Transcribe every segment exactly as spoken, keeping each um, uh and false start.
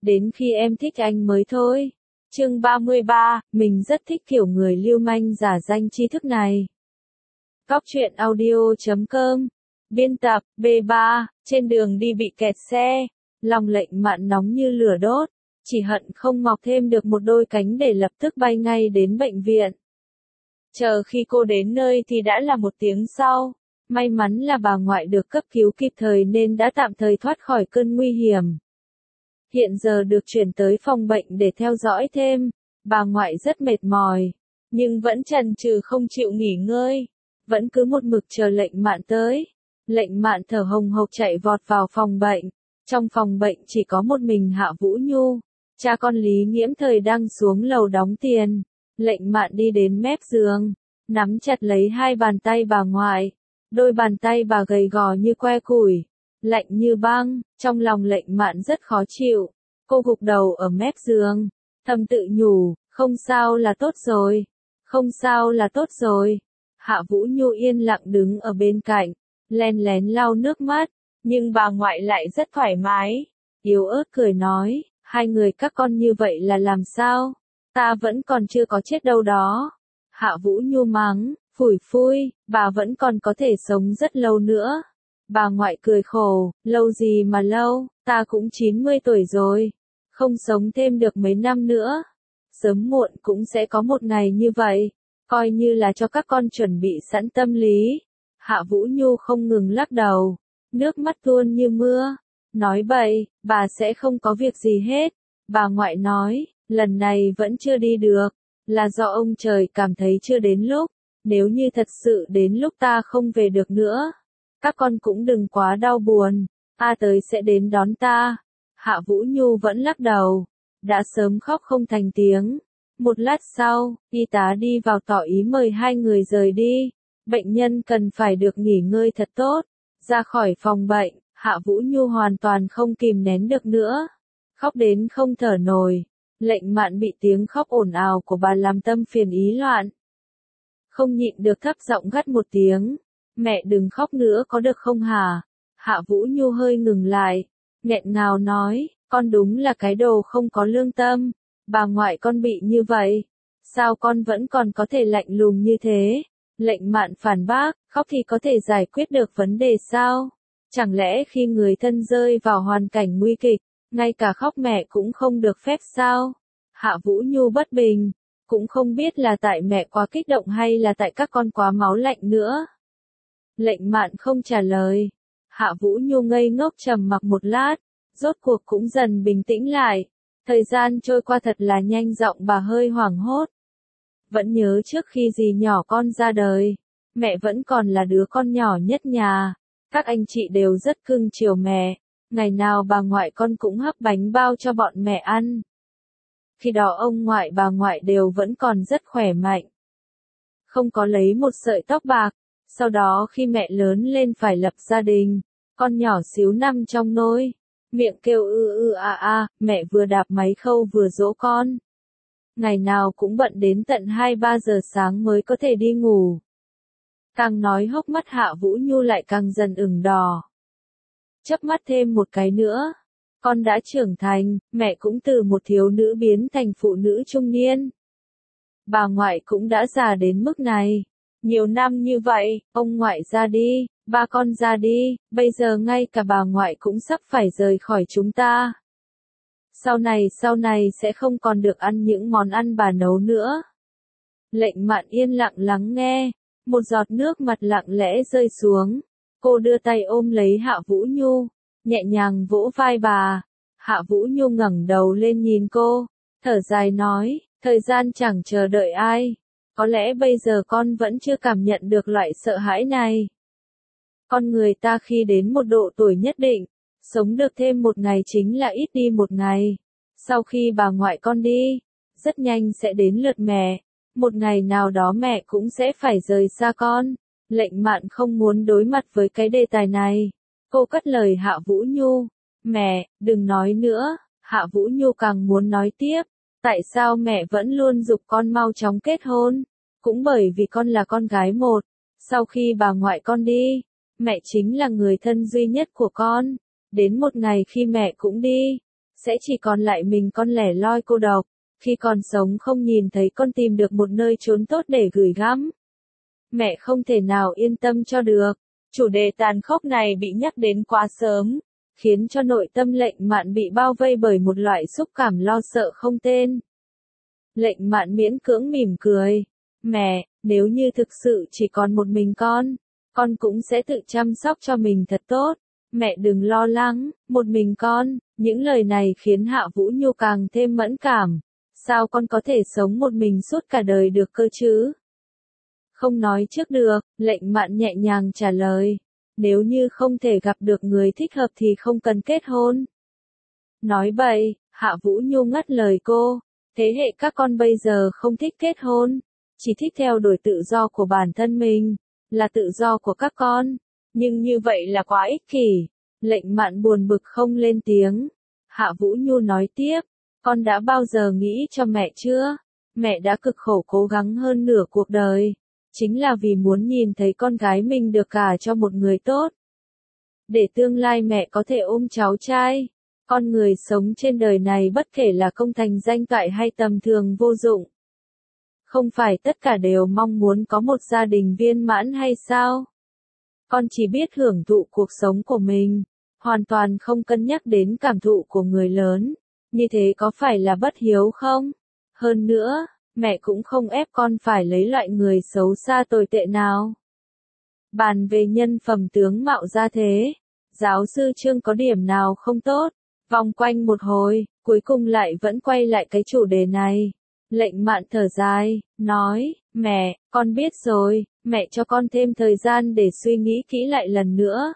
đến khi em thích anh mới thôi. Chương ba mươi ba, mình rất thích kiểu người lưu manh giả danh tri thức này. Cóc truyện audio chấm com. Biên tập, B ba, trên đường đi bị kẹt xe. Lòng Lệnh Mạn nóng như lửa đốt. Chỉ hận không mọc thêm được một đôi cánh để lập tức bay ngay đến bệnh viện. Chờ khi cô đến nơi thì đã là một tiếng sau. May mắn là bà ngoại được cấp cứu kịp thời nên đã tạm thời thoát khỏi cơn nguy hiểm. Hiện giờ được chuyển tới phòng bệnh để theo dõi thêm. Bà ngoại rất mệt mỏi, nhưng vẫn chần chừ không chịu nghỉ ngơi. Vẫn cứ một mực chờ Lệnh Mạn tới. Lệnh Mạn thở hồng hộc chạy vọt vào phòng bệnh. Trong phòng bệnh chỉ có một mình Hạ Vũ Nhu. Cha con Lý Nghiễm thời đang xuống lầu đóng tiền. Lệnh Mạn đi đến mép giường, nắm chặt lấy hai bàn tay bà ngoại. Đôi bàn tay bà gầy gò như que củi, lạnh như băng. Trong lòng Lệnh Mạn rất khó chịu. Cô gục đầu ở mép giường, thầm tự nhủ, không sao là tốt rồi, không sao là tốt rồi. Hạ Vũ Nhu yên lặng đứng ở bên cạnh, len lén lau nước mắt, nhưng bà ngoại lại rất thoải mái, yếu ớt cười nói, hai người các con như vậy là làm sao? Ta vẫn còn chưa có chết đâu đó. Hạ Vũ Nhu mắng, phủi phui, bà vẫn còn có thể sống rất lâu nữa. Bà ngoại cười khổ, lâu gì mà lâu, ta cũng chín mươi tuổi rồi, không sống thêm được mấy năm nữa. Sớm muộn cũng sẽ có một ngày như vậy, coi như là cho các con chuẩn bị sẵn tâm lý. Hạ Vũ Nhu không ngừng lắc đầu, nước mắt tuôn như mưa, nói bậy, bà sẽ không có việc gì hết. Bà ngoại nói, lần này vẫn chưa đi được, là do ông trời cảm thấy chưa đến lúc, nếu như thật sự đến lúc ta không về được nữa, các con cũng đừng quá đau buồn, A tới sẽ đến đón ta. Hạ Vũ Nhu vẫn lắc đầu, đã sớm khóc không thành tiếng. Một lát sau, y tá đi vào tỏ ý mời hai người rời đi, bệnh nhân cần phải được nghỉ ngơi thật tốt. Ra khỏi phòng bệnh, Hạ Vũ Nhu hoàn toàn không kìm nén được nữa, khóc đến không thở nổi. Lệnh Mạn bị tiếng khóc ồn ào của bà làm tâm phiền ý loạn, không nhịn được thấp giọng gắt một tiếng, mẹ đừng khóc nữa có được không hả? Hạ Vũ Nhu hơi ngừng lại, nghẹn ngào nói, con đúng là cái đồ không có lương tâm, bà ngoại con bị như vậy, sao con vẫn còn có thể lạnh lùng như thế? Lệnh Mạn phản bác, khóc thì có thể giải quyết được vấn đề sao? Chẳng lẽ khi người thân rơi vào hoàn cảnh nguy kịch, ngay cả khóc mẹ cũng không được phép sao? Hạ Vũ Nhu bất bình, cũng không biết là tại mẹ quá kích động hay là tại các con quá máu lạnh nữa. Lệnh Mạn không trả lời. Hạ Vũ Nhu ngây ngốc trầm mặc một lát, rốt cuộc cũng dần bình tĩnh lại. Thời gian trôi qua thật là nhanh, giọng bà hơi hoảng hốt. Vẫn nhớ trước khi dì nhỏ con ra đời, mẹ vẫn còn là đứa con nhỏ nhất nhà. Các anh chị đều rất cưng chiều mẹ, ngày nào bà ngoại con cũng hấp bánh bao cho bọn mẹ ăn. Khi đó ông ngoại bà ngoại đều vẫn còn rất khỏe mạnh, không có lấy một sợi tóc bạc. Sau đó khi mẹ lớn lên phải lập gia đình, con nhỏ xíu nằm trong nôi, miệng kêu ư ư a a, mẹ vừa đạp máy khâu vừa dỗ con. Ngày nào cũng bận đến tận hai ba giờ sáng mới có thể đi ngủ. Càng nói hốc mắt Hạ Vũ Nhu lại càng dần ửng đỏ. Chớp mắt thêm một cái nữa, con đã trưởng thành, mẹ cũng từ một thiếu nữ biến thành phụ nữ trung niên. Bà ngoại cũng đã già đến mức này. Nhiều năm như vậy, ông ngoại ra đi, ba con ra đi, bây giờ ngay cả bà ngoại cũng sắp phải rời khỏi chúng ta. Sau này sau này sẽ không còn được ăn những món ăn bà nấu nữa. Lệnh Mạn yên lặng lắng nghe, một giọt nước mặt lặng lẽ rơi xuống. Cô đưa tay ôm lấy Hạ Vũ Nhu, nhẹ nhàng vỗ vai bà. Hạ Vũ Nhu ngẩng đầu lên nhìn cô, thở dài nói, thời gian chẳng chờ đợi ai. Có lẽ bây giờ con vẫn chưa cảm nhận được loại sợ hãi này. Con người ta khi đến một độ tuổi nhất định, sống được thêm một ngày chính là ít đi một ngày. Sau khi bà ngoại con đi, rất nhanh sẽ đến lượt mẹ. Một ngày nào đó mẹ cũng sẽ phải rời xa con. Lệnh Mạn không muốn đối mặt với cái đề tài này. Cô cất lời Hạ Vũ Nhu. Mẹ, đừng nói nữa. Hạ Vũ Nhu càng muốn nói tiếp. Tại sao mẹ vẫn luôn giục con mau chóng kết hôn? Cũng bởi vì con là con gái một. Sau khi bà ngoại con đi, mẹ chính là người thân duy nhất của con. Đến một ngày khi mẹ cũng đi, sẽ chỉ còn lại mình con lẻ loi cô độc, khi còn sống không nhìn thấy con tìm được một nơi trốn tốt để gửi gắm. Mẹ không thể nào yên tâm cho được. Chủ đề tàn khốc này bị nhắc đến quá sớm, khiến cho nội tâm Lệnh Mạn bị bao vây bởi một loại xúc cảm lo sợ không tên. Lệnh Mạn miễn cưỡng mỉm cười. Mẹ, nếu như thực sự chỉ còn một mình con, con cũng sẽ tự chăm sóc cho mình thật tốt. Mẹ đừng lo lắng, một mình con. Những lời này khiến Hạ Vũ Nhu càng thêm mẫn cảm. Sao con có thể sống một mình suốt cả đời được cơ chứ? Không nói trước được, Lệnh Mạn nhẹ nhàng trả lời. Nếu như không thể gặp được người thích hợp thì không cần kết hôn. Nói bậy, Hạ Vũ Nhu ngắt lời cô. Thế hệ các con bây giờ không thích kết hôn, chỉ thích theo đuổi tự do của bản thân mình, là tự do của các con. Nhưng như vậy là quá ích kỷ. Lệnh Mạn buồn bực không lên tiếng. Hạ Vũ Nhu nói tiếp. Con đã bao giờ nghĩ cho mẹ chưa? Mẹ đã cực khổ cố gắng hơn nửa cuộc đời. Chính là vì muốn nhìn thấy con gái mình được gả cho một người tốt. Để tương lai mẹ có thể ôm cháu trai. Con người sống trên đời này bất kể là công thành danh toại hay tầm thường vô dụng. Không phải tất cả đều mong muốn có một gia đình viên mãn hay sao? Con chỉ biết hưởng thụ cuộc sống của mình, hoàn toàn không cân nhắc đến cảm thụ của người lớn. Như thế có phải là bất hiếu không? Hơn nữa, mẹ cũng không ép con phải lấy loại người xấu xa tồi tệ nào. Bàn về nhân phẩm tướng mạo ra thế, giáo sư Trương có điểm nào không tốt? Vòng quanh một hồi, cuối cùng lại vẫn quay lại cái chủ đề này. Lệnh Mạn thở dài, nói, mẹ, con biết rồi, mẹ cho con thêm thời gian để suy nghĩ kỹ lại lần nữa.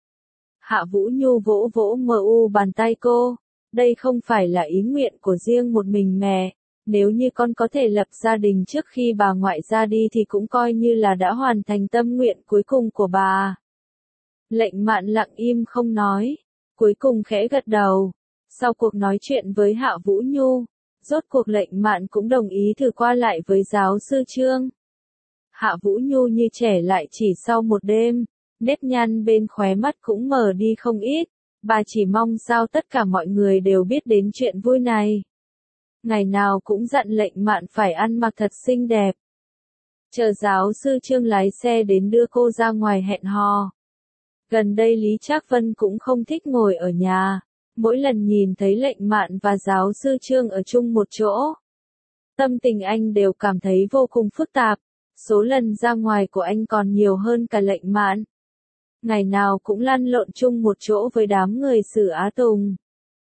Hạ Vũ Nhu vỗ vỗ mờ u bàn tay cô, đây không phải là ý nguyện của riêng một mình mẹ, nếu như con có thể lập gia đình trước khi bà ngoại ra đi thì cũng coi như là đã hoàn thành tâm nguyện cuối cùng của bà. Lệnh Mạn lặng im không nói, cuối cùng khẽ gật đầu. Sau cuộc nói chuyện với Hạ Vũ Nhu, rốt cuộc Lệnh Mạn cũng đồng ý thử qua lại với giáo sư Trương. Hạ Vũ Nhu như trẻ lại chỉ sau một đêm, nếp nhăn bên khóe mắt cũng mờ đi không ít, bà chỉ mong sao tất cả mọi người đều biết đến chuyện vui này. Ngày nào cũng dặn Lệnh Mạn phải ăn mặc thật xinh đẹp. Chờ giáo sư Trương lái xe đến đưa cô ra ngoài hẹn hò. Gần đây Lý Trác Vân cũng không thích ngồi ở nhà. Mỗi lần nhìn thấy Lệnh Mạn và giáo sư Trương ở chung một chỗ, tâm tình anh đều cảm thấy vô cùng phức tạp. Số lần ra ngoài của anh còn nhiều hơn cả Lệnh Mạn. Ngày nào cũng lăn lộn chung một chỗ với đám người Sử Á Tùng.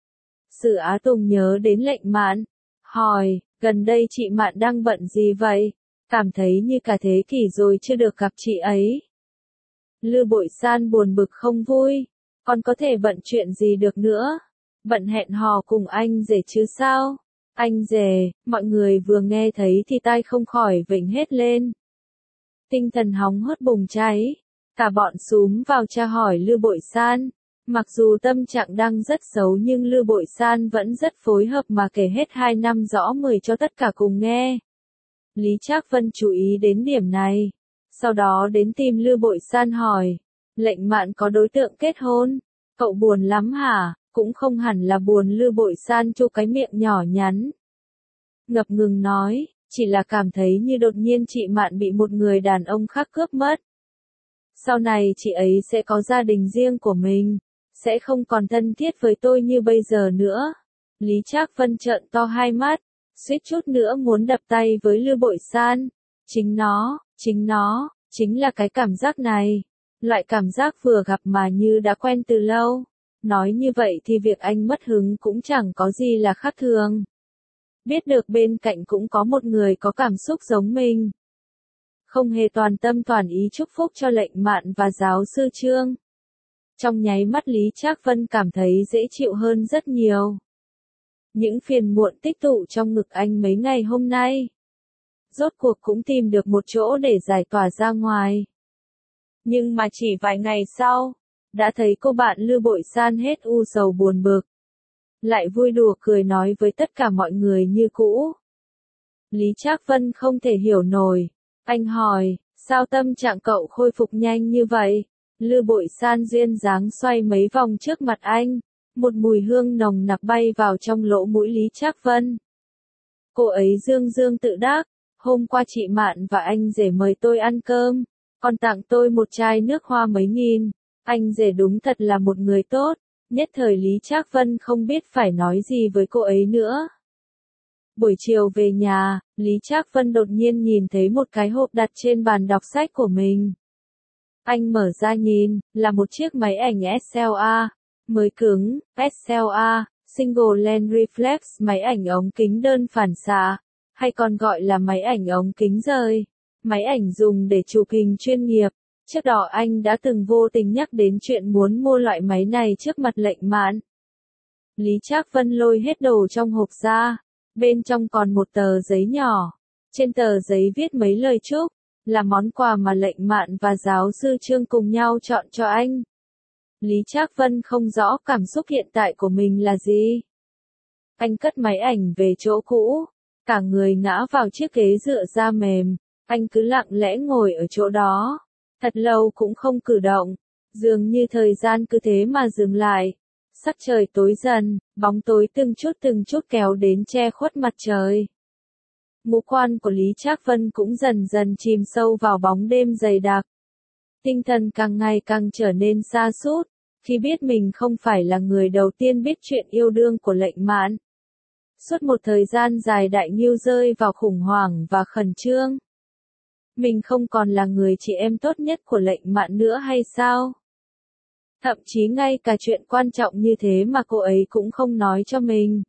Sử Á Tùng nhớ đến Lệnh Mạn, hỏi, gần đây chị Mạn đang bận gì vậy? Cảm thấy như cả thế kỷ rồi chưa được gặp chị ấy. Lư Bội San buồn bực không vui, còn có thể bận chuyện gì được nữa? Bận hẹn hò cùng anh rể chứ sao? Anh rể, mọi người vừa nghe thấy thì tai không khỏi vểnh hết lên. Tinh thần hóng hớt bùng cháy, cả bọn xúm vào tra hỏi Lư Bội San. Mặc dù tâm trạng đang rất xấu nhưng Lư Bội San vẫn rất phối hợp mà kể hết hai năm rõ mười cho tất cả cùng nghe. Lý Trác Vân chú ý đến điểm này, sau đó đến tìm Lư Bội San hỏi, Lệnh Mạn có đối tượng kết hôn, cậu buồn lắm hả? Cũng không hẳn là buồn. Lư Bội San chu cái miệng nhỏ nhắn, ngập ngừng nói, chỉ là cảm thấy như đột nhiên chị Mạn bị một người đàn ông khác cướp mất. Sau này chị ấy sẽ có gia đình riêng của mình, sẽ không còn thân thiết với tôi như bây giờ nữa. Lý Trác Vân trợn to hai mắt, suýt chút nữa muốn đập tay với Lư Bội San. Chính nó, chính nó, chính là cái cảm giác này. Loại cảm giác vừa gặp mà như đã quen từ lâu. Nói như vậy thì việc anh mất hứng cũng chẳng có gì là khác thường. Biết được bên cạnh cũng có một người có cảm xúc giống mình. Không hề toàn tâm toàn ý chúc phúc cho Lệnh Mạn và giáo sư Trương. Trong nháy mắt Lý Trác Vân cảm thấy dễ chịu hơn rất nhiều. Những phiền muộn tích tụ trong ngực anh mấy ngày hôm nay, rốt cuộc cũng tìm được một chỗ để giải tỏa ra ngoài. Nhưng mà chỉ vài ngày sau, đã thấy cô bạn Lư Bội San hết u sầu buồn bực, lại vui đùa cười nói với tất cả mọi người như cũ. Lý Trác Vân không thể hiểu nổi, anh hỏi, sao tâm trạng cậu khôi phục nhanh như vậy? Lư Bội San duyên dáng xoay mấy vòng trước mặt anh, một mùi hương nồng nặc bay vào trong lỗ mũi Lý Trác Vân. Cô ấy dương dương tự đắc, hôm qua chị Mạn và anh rể mời tôi ăn cơm, còn tặng tôi một chai nước hoa mấy nghìn, anh rể đúng thật là một người tốt, nhất thời Lý Trác Vân không biết phải nói gì với cô ấy nữa. Buổi chiều về nhà, Lý Trác Vân đột nhiên nhìn thấy một cái hộp đặt trên bàn đọc sách của mình. Anh mở ra nhìn, là một chiếc máy ảnh ét lờ a, mới cứng, ét lờ a, Single Lens Reflex, máy ảnh ống kính đơn phản xạ, hay còn gọi là máy ảnh ống kính rời, máy ảnh dùng để chụp hình chuyên nghiệp. Trước đó anh đã từng vô tình nhắc đến chuyện muốn mua loại máy này trước mặt Lệnh Mạn. Lý Trác Vân lôi hết đồ trong hộp ra, bên trong còn một tờ giấy nhỏ, trên tờ giấy viết mấy lời chúc, là món quà mà Lệnh Mạn và giáo sư Trương cùng nhau chọn cho anh. Lý Trác Vân không rõ cảm xúc hiện tại của mình là gì. Anh cất máy ảnh về chỗ cũ, cả người ngã vào chiếc ghế dựa da mềm, anh cứ lặng lẽ ngồi ở chỗ đó, thật lâu cũng không cử động, dường như thời gian cứ thế mà dừng lại. Sắc trời tối dần, bóng tối từng chút từng chút kéo đến che khuất mặt trời. Ngũ quan của Lý Trác Vân cũng dần dần chìm sâu vào bóng đêm dày đặc. Tinh thần càng ngày càng trở nên sa sút, khi biết mình không phải là người đầu tiên biết chuyện yêu đương của Lệnh Mạn. Suốt một thời gian dài Đại Ngưu rơi vào khủng hoảng và khẩn trương. Mình không còn là người chị em tốt nhất của Lệnh Mạn nữa hay sao? Thậm chí ngay cả chuyện quan trọng như thế mà cô ấy cũng không nói cho mình.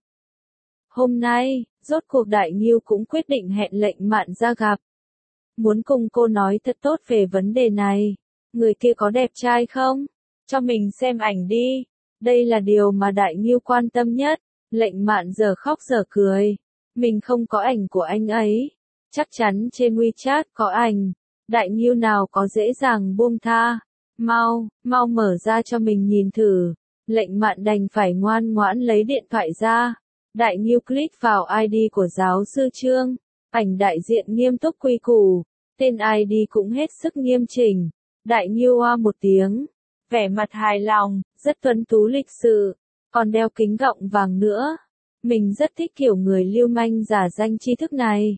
Hôm nay, rốt cuộc Đại Ngưu cũng quyết định hẹn Lệnh Mạn ra gặp. Muốn cùng cô nói thật tốt về vấn đề này. Người kia có đẹp trai không? Cho mình xem ảnh đi. Đây là điều mà Đại Ngưu quan tâm nhất. Lệnh Mạn giờ khóc giờ cười. Mình không có ảnh của anh ấy. Chắc chắn trên WeChat có ảnh. Đại Ngưu nào có dễ dàng buông tha. Mau, mau mở ra cho mình nhìn thử. Lệnh Mạn đành phải ngoan ngoãn lấy điện thoại ra. Đại Ngưu click vào i đê của giáo sư Trương. Ảnh đại diện nghiêm túc quy củ. Tên i đê cũng hết sức nghiêm chỉnh. Đại Ngưu oa một tiếng. Vẻ mặt hài lòng, rất tuấn tú lịch sự. Còn đeo kính gọng vàng nữa. Mình rất thích kiểu người lưu manh giả danh tri thức này.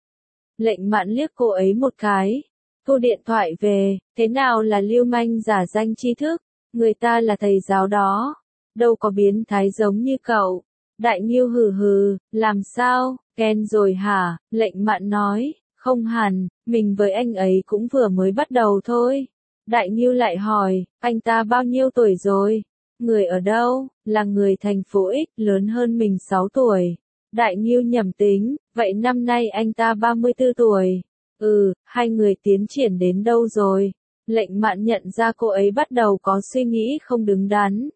Lệnh Mạn liếc cô ấy một cái. Thu điện thoại về, thế nào là lưu manh giả danh tri thức? Người ta là thầy giáo đó. Đâu có biến thái giống như cậu. Đại Ngưu hừ hừ, làm sao, ghen rồi hả? Lệnh Mạn nói, không hẳn, mình với anh ấy cũng vừa mới bắt đầu thôi. Đại Ngưu lại hỏi, anh ta bao nhiêu tuổi rồi? Người ở đâu? Là người thành phố X, lớn hơn mình sáu tuổi. Đại Ngưu nhẩm tính, vậy năm nay anh ta ba mươi tư tuổi. Ừ, hai người tiến triển đến đâu rồi? Lệnh Mạn nhận ra cô ấy bắt đầu có suy nghĩ không đứng đắn.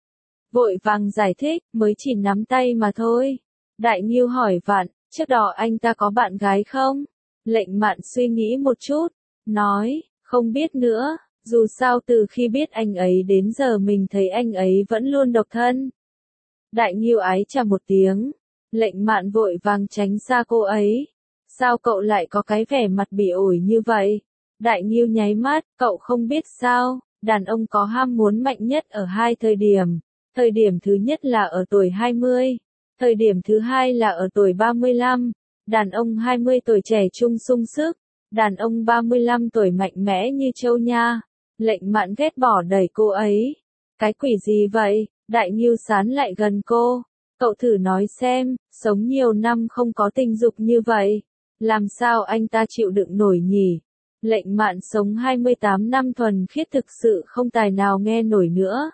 Vội vàng giải thích, mới chỉ nắm tay mà thôi. Đại Ngưu hỏi vặn, trước đó anh ta có bạn gái không? Lệnh Mạn suy nghĩ một chút, nói, không biết nữa, dù sao từ khi biết anh ấy đến giờ mình thấy anh ấy vẫn luôn độc thân. Đại Ngưu ái chà một tiếng, Lệnh Mạn vội vàng tránh xa cô ấy. Sao cậu lại có cái vẻ mặt bị ổi như vậy? Đại Ngưu nháy mắt, cậu không biết sao, đàn ông có ham muốn mạnh nhất ở hai thời điểm. Thời điểm thứ nhất là ở tuổi hai mươi, thời điểm thứ hai là ở tuổi ba mươi lăm. Đàn ông hai mươi tuổi trẻ trung sung sức, đàn ông ba mươi lăm tuổi mạnh mẽ như châu nha. Lệnh Mạn ghét bỏ đẩy cô ấy. Cái quỷ gì vậy? Đại Ngưu sán lại gần cô. Cậu thử nói xem, sống nhiều năm không có tình dục như vậy. Làm sao anh ta chịu đựng nổi nhỉ? Lệnh Mạn sống hai mươi tám năm thuần khiết thực sự không tài nào nghe nổi nữa.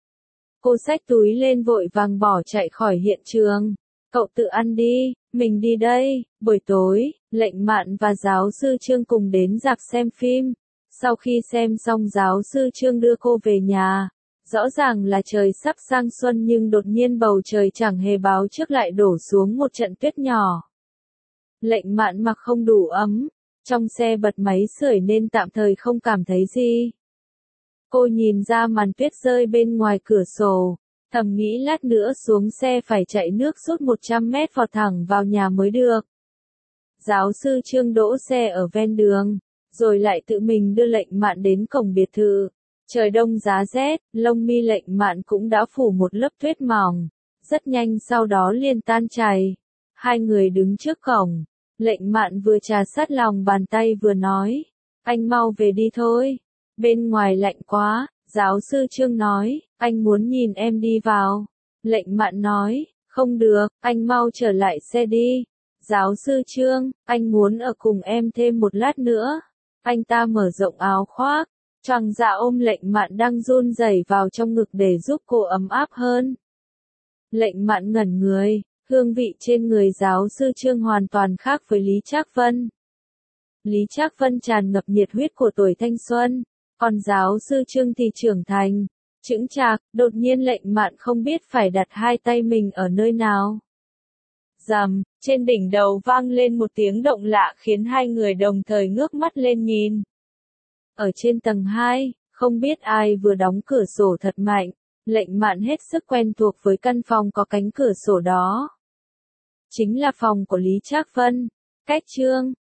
Cô xách túi lên vội vàng bỏ chạy khỏi hiện trường. Cậu tự ăn đi, mình đi đây. Buổi tối, Lệnh Mạn và giáo sư Trương cùng đến rạp xem phim. Sau khi xem xong giáo sư Trương đưa cô về nhà. Rõ ràng là trời sắp sang xuân nhưng đột nhiên bầu trời chẳng hề báo trước lại đổ xuống một trận tuyết nhỏ. Lệnh Mạn mặc không đủ ấm, trong xe bật máy sưởi nên tạm thời không cảm thấy gì. Cô nhìn ra màn tuyết rơi bên ngoài cửa sổ, thầm nghĩ lát nữa xuống xe phải chạy nước suốt một trăm mét vọt thẳng vào nhà mới được. Giáo sư Trương đỗ xe ở ven đường, rồi lại tự mình đưa Lệnh Mạn đến cổng biệt thự. Trời đông giá rét, lông mi Lệnh Mạn cũng đã phủ một lớp tuyết mỏng, rất nhanh sau đó liền tan chảy. Hai người đứng trước cổng, Lệnh Mạn vừa trà sát lòng bàn tay vừa nói, anh mau về đi thôi, bên ngoài lạnh quá. Giáo sư Trương nói, anh muốn nhìn em đi vào. Lệnh Mạn nói, không được, anh mau trở lại xe đi. Giáo sư Trương, anh muốn ở cùng em thêm một lát nữa. Anh ta mở rộng áo khoác, choàng dạ ôm Lệnh Mạn đang run rẩy vào trong ngực để giúp cô ấm áp hơn. Lệnh Mạn ngẩn người, hương vị trên người giáo sư Trương hoàn toàn khác với Lý Trác Vân. Lý Trác Vân tràn ngập nhiệt huyết của tuổi thanh xuân, còn giáo sư Trương thì trưởng thành, chững chạc. Đột nhiên Lệnh Mạn không biết phải đặt hai tay mình ở nơi nào. Rầm, trên đỉnh đầu vang lên một tiếng động lạ khiến hai người đồng thời ngước mắt lên nhìn. Ở trên tầng hai, không biết ai vừa đóng cửa sổ thật mạnh, Lệnh Mạn hết sức quen thuộc với căn phòng có cánh cửa sổ đó. Chính là phòng của Lý Trác Vân. Cách Trương,